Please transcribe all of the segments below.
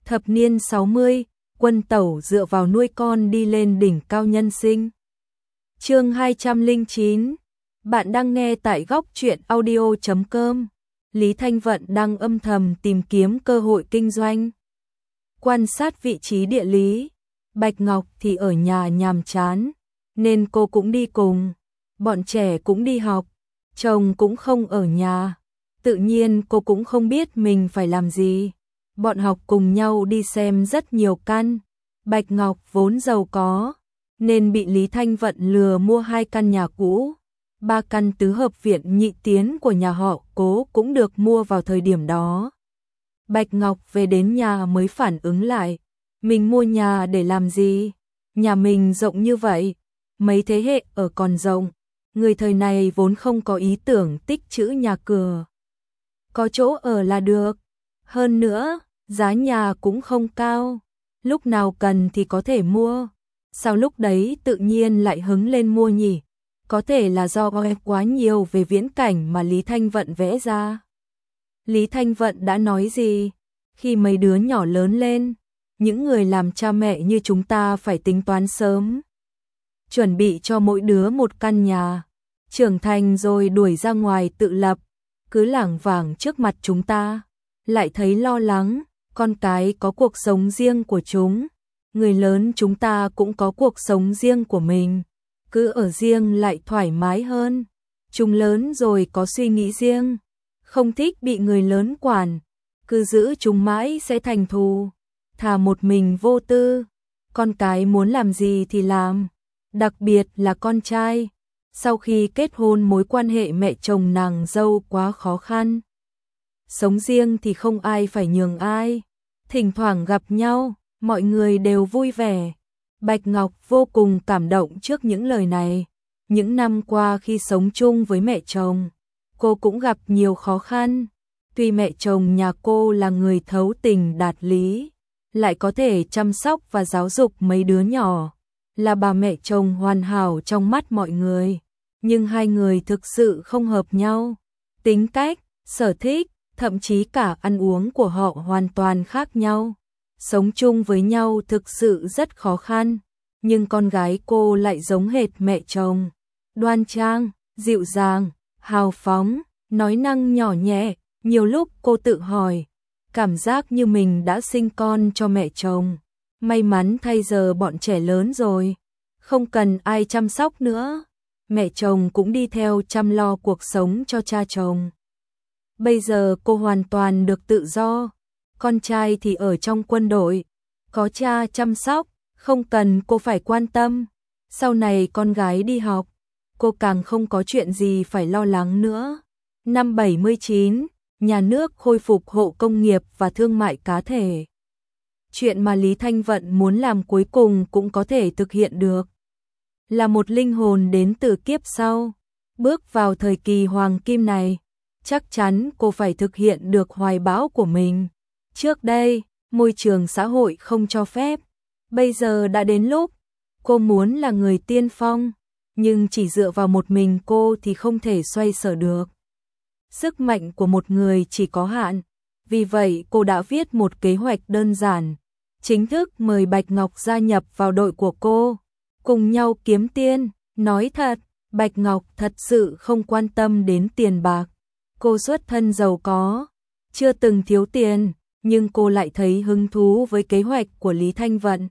Thập niên 60, Quân Tẩu dựa vào nuôi con đi lên đỉnh cao nhân sinh. Chương 209. Bạn đang nghe tại góc truyện audio.com. Lý Thanh Vận đang âm thầm tìm kiếm cơ hội kinh doanh. Quan sát vị trí địa lý, Bạch Ngọc thì ở nhà nhàm chán, nên cô cũng đi cùng. Bọn trẻ cũng đi học, chồng cũng không ở nhà. Tự nhiên cô cũng không biết mình phải làm gì. Bọn học cùng nhau đi xem rất nhiều căn. Bạch Ngọc vốn giàu có, nên bị Lý Thanh Vận lừa mua 2 căn nhà cũ. 3 căn tứ hợp viện nhị tiến của nhà họ Cố cũng được mua vào thời điểm đó. Bạch Ngọc về đến nhà mới phản ứng lại. Mình mua nhà để làm gì? Nhà mình rộng như vậy, mấy thế hệ ở còn rộng. Người thời này vốn không có ý tưởng tích trữ nhà cửa. Có chỗ ở là được. Hơn nữa, giá nhà cũng không cao. Lúc nào cần thì có thể mua. Sao lúc đấy tự nhiên lại hứng lên mua nhỉ? Có thể là do nghe quá nhiều về viễn cảnh mà Lý Thanh Vận vẽ ra. Lý Thanh Vận đã nói gì? Khi mấy đứa nhỏ lớn lên, những người làm cha mẹ như chúng ta phải tính toán sớm. Chuẩn bị cho mỗi đứa một căn nhà. Trưởng thành rồi đuổi ra ngoài tự lập. Cứ lảng vảng trước mặt chúng ta. Lại thấy lo lắng, con cái có cuộc sống riêng của chúng. Người lớn chúng ta cũng có cuộc sống riêng của mình. Cứ ở riêng lại thoải mái hơn. Chúng lớn rồi có suy nghĩ riêng. Không thích bị người lớn quản. Cứ giữ chúng mãi sẽ thành thù. Thà một mình vô tư. Con cái muốn làm gì thì làm. Đặc biệt là con trai. Sau khi kết hôn mối quan hệ mẹ chồng nàng dâu quá khó khăn. Sống riêng thì không ai phải nhường ai. Thỉnh thoảng gặp nhau, mọi người đều vui vẻ. Bạch Ngọc vô cùng cảm động trước những lời này. Những năm qua khi sống chung với mẹ chồng, cô cũng gặp nhiều khó khăn. Tuy mẹ chồng nhà cô là người thấu tình đạt lý, lại có thể chăm sóc và giáo dục mấy đứa nhỏ, là bà mẹ chồng hoàn hảo trong mắt mọi người. Nhưng hai người thực sự không hợp nhau. Tính cách, sở thích, thậm chí cả ăn uống của họ hoàn toàn khác nhau. Sống chung với nhau thực sự rất khó khăn. Nhưng con gái cô lại giống hệt mẹ chồng. Đoan trang, dịu dàng, hào phóng, nói năng nhỏ nhẹ. Nhiều lúc cô tự hỏi, cảm giác như mình đã sinh con cho mẹ chồng. May mắn thay giờ bọn trẻ lớn rồi, không cần ai chăm sóc nữa. Mẹ chồng cũng đi theo chăm lo cuộc sống cho cha chồng. Bây giờ cô hoàn toàn được tự do. Con trai thì ở trong quân đội, có cha chăm sóc, không cần cô phải quan tâm. Sau này con gái đi học, cô càng không có chuyện gì phải lo lắng nữa. Năm 79, nhà nước khôi phục hộ công nghiệp và thương mại cá thể. Chuyện mà Lý Thanh Vận muốn làm cuối cùng cũng có thể thực hiện được. Là một linh hồn đến từ kiếp sau, bước vào thời kỳ hoàng kim này, chắc chắn cô phải thực hiện được hoài bão của mình. Trước đây, môi trường xã hội không cho phép. Bây giờ đã đến lúc, cô muốn là người tiên phong, nhưng chỉ dựa vào một mình cô thì không thể xoay sở được. Sức mạnh của một người chỉ có hạn, vì vậy cô đã viết một kế hoạch đơn giản, chính thức mời Bạch Ngọc gia nhập vào đội của cô, cùng nhau kiếm tiền. Nói thật, Bạch Ngọc thật sự không quan tâm đến tiền bạc. Cô xuất thân giàu có, chưa từng thiếu tiền, nhưng cô lại thấy hứng thú với kế hoạch của Lý Thanh Vận.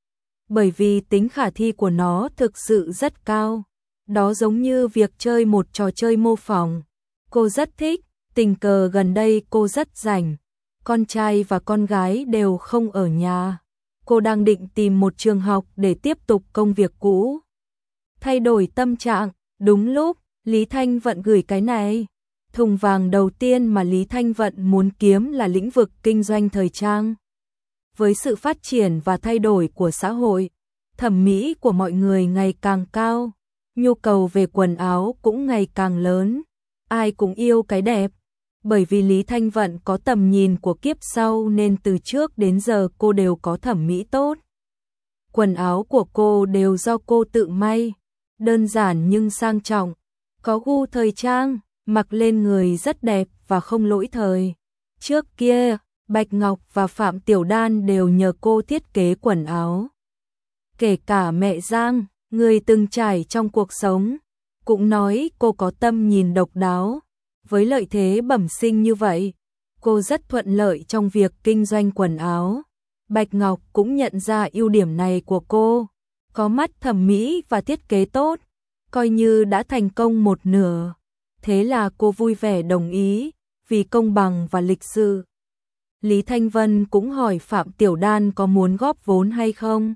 Bởi vì tính khả thi của nó thực sự rất cao. Đó giống như việc chơi một trò chơi mô phỏng. Cô rất thích, tình cờ gần đây cô rất rảnh. Con trai và con gái đều không ở nhà. Cô đang định tìm một trường học để tiếp tục công việc cũ. Thay đổi tâm trạng, đúng lúc, Lý Thanh Vận gửi cái này. Thùng vàng đầu tiên mà Lý Thanh Vận muốn kiếm là lĩnh vực kinh doanh thời trang. Với sự phát triển và thay đổi của xã hội, thẩm mỹ của mọi người ngày càng cao, nhu cầu về quần áo cũng ngày càng lớn. Ai cũng yêu cái đẹp. Bởi vì Lý Thanh Vận có tầm nhìn của kiếp sau nên từ trước đến giờ cô đều có thẩm mỹ tốt. Quần áo của cô đều do cô tự may, đơn giản nhưng sang trọng, có gu thời trang, mặc lên người rất đẹp và không lỗi thời. Trước kia, Bạch Ngọc và Phạm Tiểu Đan đều nhờ cô thiết kế quần áo. Kể cả mẹ Giang, người từng trải trong cuộc sống, cũng nói cô có tầm nhìn độc đáo. Với lợi thế bẩm sinh như vậy, cô rất thuận lợi trong việc kinh doanh quần áo. Bạch Ngọc cũng nhận ra ưu điểm này của cô, có mắt thẩm mỹ và thiết kế tốt, coi như đã thành công một nửa. Thế là cô vui vẻ đồng ý, vì công bằng và lịch sự. Lý Thanh Vân cũng hỏi Phạm Tiểu Đan có muốn góp vốn hay không.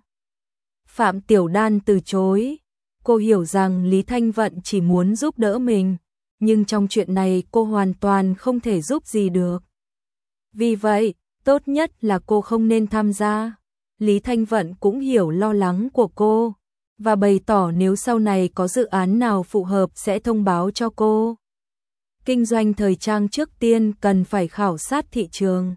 Phạm Tiểu Đan từ chối. Cô hiểu rằng Lý Thanh Vận chỉ muốn giúp đỡ mình, nhưng trong chuyện này cô hoàn toàn không thể giúp gì được. Vì vậy, tốt nhất là cô không nên tham gia. Lý Thanh Vận cũng hiểu lo lắng của cô, và bày tỏ nếu sau này có dự án nào phù hợp sẽ thông báo cho cô. Kinh doanh thời trang trước tiên cần phải khảo sát thị trường,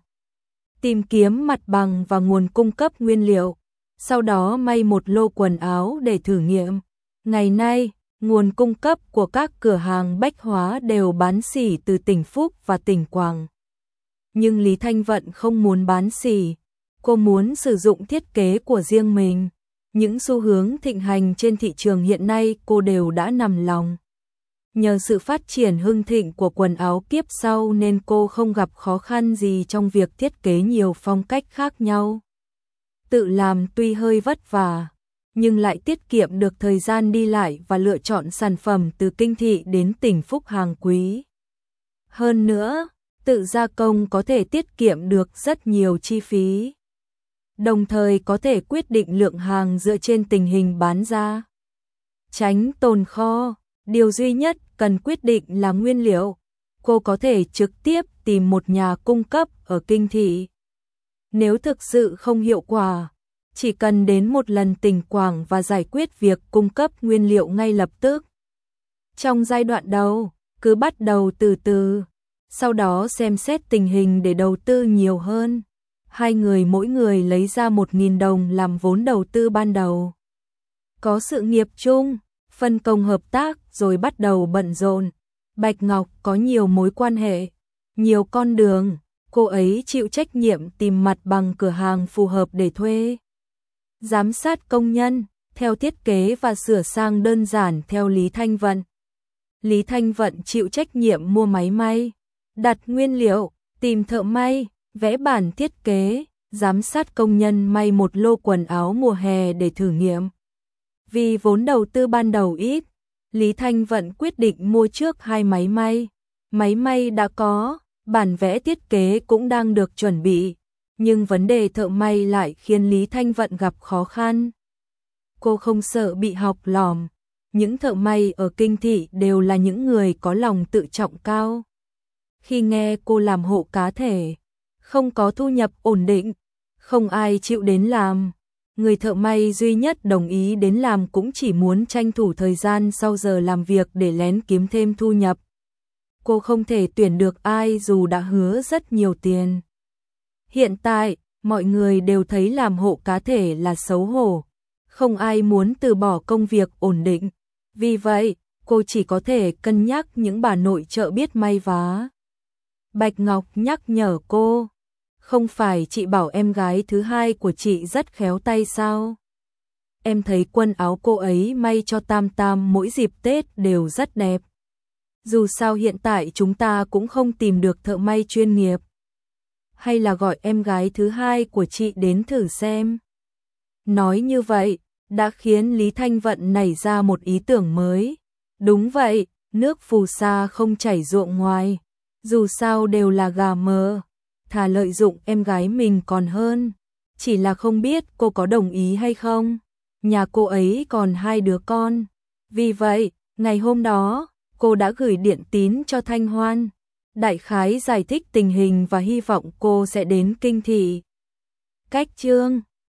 tìm kiếm mặt bằng và nguồn cung cấp nguyên liệu, sau đó may một lô quần áo để thử nghiệm. Ngày nay, nguồn cung cấp của các cửa hàng bách hóa đều bán sỉ từ tỉnh Phúc và tỉnh Quảng. Nhưng Lý Thanh Vận không muốn bán sỉ, cô muốn sử dụng thiết kế của riêng mình. Những xu hướng thịnh hành trên thị trường hiện nay cô đều đã nằm lòng. Nhờ sự phát triển hưng thịnh của quần áo kiếp sau nên cô không gặp khó khăn gì trong việc thiết kế nhiều phong cách khác nhau. Tự làm tuy hơi vất vả, nhưng lại tiết kiệm được thời gian đi lại và lựa chọn sản phẩm từ kinh thị đến tỉnh Phúc hàng quý. Hơn nữa, tự gia công có thể tiết kiệm được rất nhiều chi phí. Đồng thời có thể quyết định lượng hàng dựa trên tình hình bán ra. Tránh tồn kho, điều duy nhất cần quyết định là nguyên liệu. Cô có thể trực tiếp tìm một nhà cung cấp ở kinh thị. Nếu thực sự không hiệu quả, chỉ cần đến một lần tỉnh Quảng và giải quyết việc cung cấp nguyên liệu ngay lập tức. Trong giai đoạn đầu, cứ bắt đầu từ từ, sau đó xem xét tình hình để đầu tư nhiều hơn. Hai người mỗi người lấy ra 1.000 đồng làm vốn đầu tư ban đầu. Có sự nghiệp chung, phân công hợp tác rồi bắt đầu bận rộn. Bạch Ngọc có nhiều mối quan hệ, nhiều con đường, cô ấy chịu trách nhiệm tìm mặt bằng cửa hàng phù hợp để thuê. Giám sát công nhân, theo thiết kế và sửa sang đơn giản theo Lý Thanh Vận. Lý Thanh Vận chịu trách nhiệm mua máy may, đặt nguyên liệu, tìm thợ may, vẽ bản thiết kế, giám sát công nhân may một lô quần áo mùa hè để thử nghiệm. Vì vốn đầu tư ban đầu ít, Lý Thanh Vận quyết định mua trước 2 máy may. Máy may đã có, bản vẽ thiết kế cũng đang được chuẩn bị, nhưng vấn đề thợ may lại khiến Lý Thanh Vận gặp khó khăn. Cô không sợ bị học lỏm, những thợ may ở kinh thị đều là những người có lòng tự trọng cao. Khi nghe cô làm hộ cá thể, không có thu nhập ổn định, không ai chịu đến làm. Người thợ may duy nhất đồng ý đến làm cũng chỉ muốn tranh thủ thời gian sau giờ làm việc để lén kiếm thêm thu nhập. Cô không thể tuyển được ai dù đã hứa rất nhiều tiền. Hiện tại, mọi người đều thấy làm hộ cá thể là xấu hổ. Không ai muốn từ bỏ công việc ổn định. Vì vậy, cô chỉ có thể cân nhắc những bà nội trợ biết may vá. Bạch Ngọc nhắc nhở cô. Không phải chị bảo em gái thứ hai của chị rất khéo tay sao? Em thấy quần áo cô ấy may cho Tam Tam mỗi dịp Tết đều rất đẹp. Dù sao hiện tại chúng ta cũng không tìm được thợ may chuyên nghiệp. Hay là gọi em gái thứ hai của chị đến thử xem. Nói như vậy, đã khiến Lý Thanh Vận nảy ra một ý tưởng mới. Đúng vậy, nước phù sa không chảy ruộng ngoài. Dù sao đều là gà mờ. Thà lợi dụng em gái mình còn hơn. Chỉ là không biết cô có đồng ý hay không. Nhà cô ấy còn 2 đứa con. Vì vậy, ngày hôm đó, cô đã gửi điện tín cho Thanh Hoan. Đại khái giải thích tình hình và hy vọng cô sẽ đến kinh thị. Cách chương